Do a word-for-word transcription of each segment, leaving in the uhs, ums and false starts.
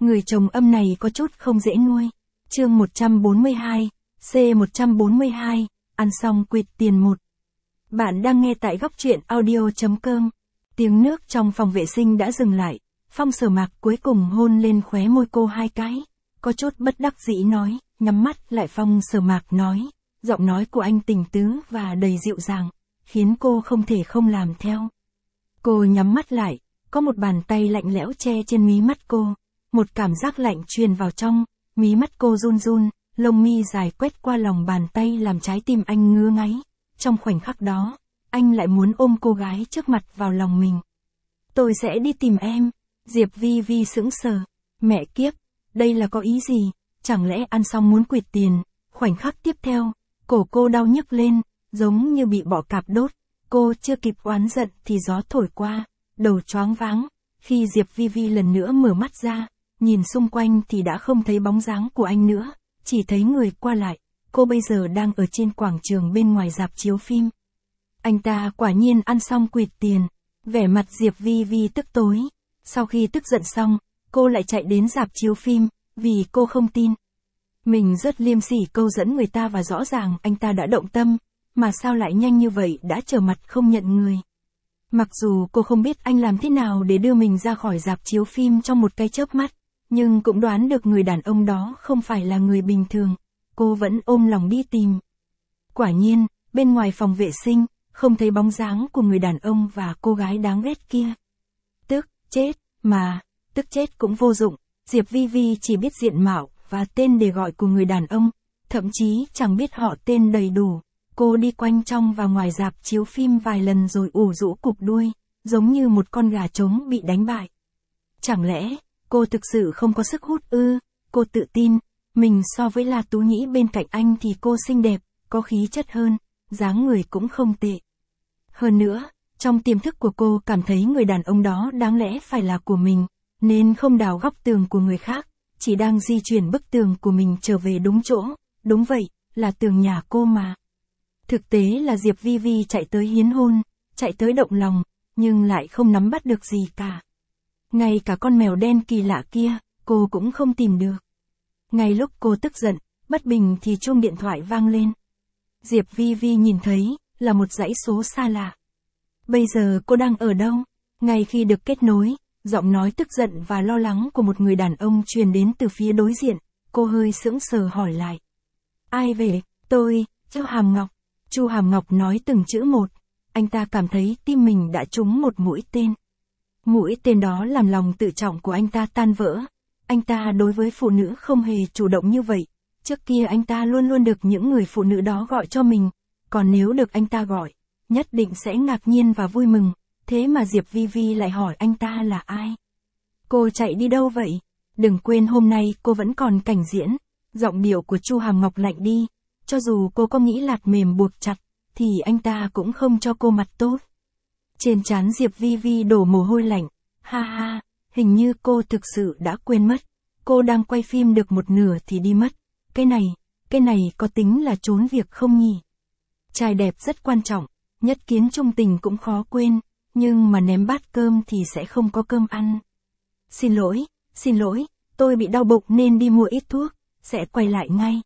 Người chồng âm này có chút không dễ nuôi. Chương một trăm bốn mươi hai, C một trăm bốn mươi hai, ăn xong quỵt tiền một. Bạn đang nghe tại góc truyện audio chấm com. Tiếng nước trong phòng vệ sinh đã dừng lại. Phong Sở Mạc cuối cùng hôn lên khóe môi cô hai cái. Có chút bất đắc dĩ nói, nhắm mắt lại. Phong Sở Mạc nói, giọng nói của anh tình tứ và đầy dịu dàng, khiến cô không thể không làm theo. Cô nhắm mắt lại, có một bàn tay lạnh lẽo che trên mí mắt cô. Một cảm giác lạnh truyền vào trong, mí mắt cô run run, lông mi dài quét qua lòng bàn tay làm trái tim anh ngứa ngáy. Trong khoảnh khắc đó, anh lại muốn ôm cô gái trước mặt vào lòng mình. Tôi sẽ đi tìm em. Diệp Vi Vi sững sờ. Mẹ kiếp, đây là có ý gì? Chẳng lẽ ăn xong muốn quỵt tiền? Khoảnh khắc tiếp theo, cổ cô đau nhức lên, giống như bị bọ cạp đốt. Cô chưa kịp oán giận thì gió thổi qua, đầu choáng váng. Khi Diệp Vi Vi lần nữa mở mắt ra, nhìn xung quanh thì đã không thấy bóng dáng của anh nữa, chỉ thấy người qua lại. Cô bây giờ đang ở trên quảng trường bên ngoài rạp chiếu phim. Anh ta quả nhiên ăn xong quỵt tiền. Vẻ mặt Diệp Vi Vi tức tối. Sau khi tức giận xong, cô lại chạy đến rạp chiếu phim, vì cô không tin. Mình rất liêm sỉ câu dẫn người ta và rõ ràng anh ta đã động tâm, mà sao lại nhanh như vậy đã trở mặt không nhận người. Mặc dù cô không biết anh làm thế nào để đưa mình ra khỏi rạp chiếu phim trong một cái chớp mắt, nhưng cũng đoán được người đàn ông đó không phải là người bình thường. Cô vẫn ôm lòng đi tìm. Quả nhiên, bên ngoài phòng vệ sinh, không thấy bóng dáng của người đàn ông và cô gái đáng ghét kia. Tức, chết, mà, tức chết cũng vô dụng. Diệp Vi Vi chỉ biết diện mạo và tên để gọi của người đàn ông, thậm chí chẳng biết họ tên đầy đủ. Cô đi quanh trong và ngoài rạp chiếu phim vài lần rồi ủ rũ cụp đuôi, giống như một con gà trống bị đánh bại. Chẳng lẽ, cô thực sự không có sức hút ư? Cô tự tin, mình so với La Tú Nhĩ bên cạnh anh thì cô xinh đẹp, có khí chất hơn, dáng người cũng không tệ. Hơn nữa, trong tiềm thức của cô cảm thấy người đàn ông đó đáng lẽ phải là của mình, nên không đào góc tường của người khác, chỉ đang di chuyển bức tường của mình trở về đúng chỗ. Đúng vậy, là tường nhà cô mà. Thực tế là Diệp Vi Vi chạy tới hiến hôn, chạy tới động lòng, nhưng lại không nắm bắt được gì cả. Ngay cả con mèo đen kỳ lạ kia, cô cũng không tìm được. Ngay lúc cô tức giận, bất bình thì chuông điện thoại vang lên. Diệp Vi Vi nhìn thấy, là một dãy số xa lạ. Bây giờ cô đang ở đâu? Ngay khi được kết nối, giọng nói tức giận và lo lắng của một người đàn ông truyền đến từ phía đối diện. Cô hơi sững sờ hỏi lại. Ai về? Tôi, Chu Hàm Ngọc. Chu Hàm Ngọc nói từng chữ một. Anh ta cảm thấy tim mình đã trúng một mũi tên. Mũi tên đó làm lòng tự trọng của anh ta tan vỡ. Anh ta đối với phụ nữ không hề chủ động như vậy. Trước kia anh ta luôn luôn được những người phụ nữ đó gọi cho mình. Còn nếu được anh ta gọi, nhất định sẽ ngạc nhiên và vui mừng. Thế mà Diệp Vi Vi lại hỏi anh ta là ai? Cô chạy đi đâu vậy? Đừng quên hôm nay cô vẫn còn cảnh diễn. Giọng điệu của Chu Hàm Ngọc lạnh đi. Cho dù cô có nghĩ lạt mềm buộc chặt, thì anh ta cũng không cho cô mặt tốt. Trên trán Diệp Vi Vi đổ mồ hôi lạnh. Ha ha, hình như cô thực sự đã quên mất. Cô đang quay phim được một nửa thì đi mất. Cái này, cái này có tính là trốn việc không nhỉ? Trai đẹp rất quan trọng, nhất kiến trung tình cũng khó quên, nhưng mà ném bát cơm thì sẽ không có cơm ăn. Xin lỗi, xin lỗi, tôi bị đau bụng nên đi mua ít thuốc, sẽ quay lại ngay.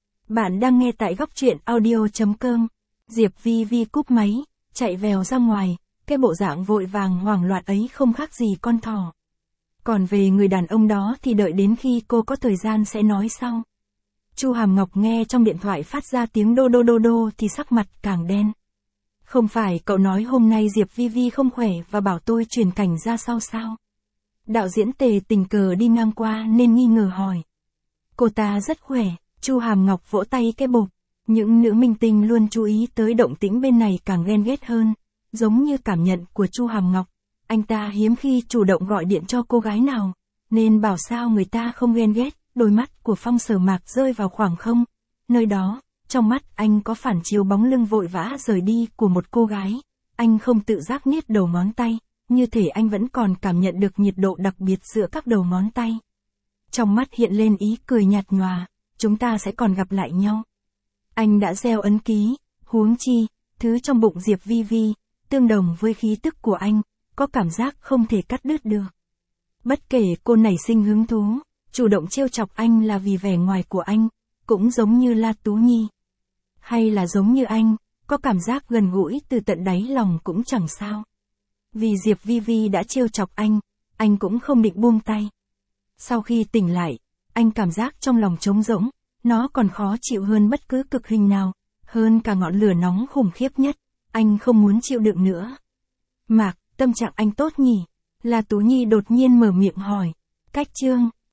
Bạn đang nghe tại góc truyện audio chấm com. Diệp Vi Vi cúp máy, chạy vèo ra ngoài, cái bộ dạng vội vàng hoảng loạn ấy không khác gì con thỏ. Còn về người đàn ông đó thì đợi đến khi cô có thời gian sẽ nói sau. Chu Hàm Ngọc nghe trong điện thoại phát ra tiếng đô đô đô đô thì sắc mặt càng đen. Không phải cậu nói hôm nay Diệp Vi Vi không khỏe và bảo tôi chuyển cảnh ra sau sao? Đạo diễn Tề tình cờ đi ngang qua nên nghi ngờ hỏi. Cô ta rất khỏe. Chu Hàm Ngọc vỗ tay cái bộp. Những nữ minh tinh luôn chú ý tới động tĩnh bên này càng ghen ghét hơn. Giống như cảm nhận của Chu Hàm Ngọc, anh ta hiếm khi chủ động gọi điện cho cô gái nào, nên bảo sao người ta không ghen ghét. Đôi mắt của Phong Sở Mạc rơi vào khoảng không. Nơi đó, trong mắt anh có phản chiếu bóng lưng vội vã rời đi của một cô gái. Anh không tự giác niết đầu ngón tay, như thể anh vẫn còn cảm nhận được nhiệt độ đặc biệt giữa các đầu ngón tay. Trong mắt hiện lên ý cười nhạt nhòa. Chúng ta sẽ còn gặp lại nhau. Anh đã gieo ấn ký, huống chi, thứ trong bụng Diệp Vi Vi, tương đồng với khí tức của anh, có cảm giác không thể cắt đứt được. Bất kể cô nảy sinh hứng thú, chủ động trêu chọc anh là vì vẻ ngoài của anh, cũng giống như La Tú Nhi. Hay là giống như anh, có cảm giác gần gũi từ tận đáy lòng cũng chẳng sao. Vì Diệp Vi Vi đã trêu chọc anh, anh cũng không định buông tay. Sau khi tỉnh lại, anh cảm giác trong lòng trống rỗng, nó còn khó chịu hơn bất cứ cực hình nào, hơn cả ngọn lửa nóng khủng khiếp nhất, anh không muốn chịu đựng nữa. Mạc, tâm trạng anh tốt nhỉ? La Tú Nhi đột nhiên mở miệng hỏi. Cách Chương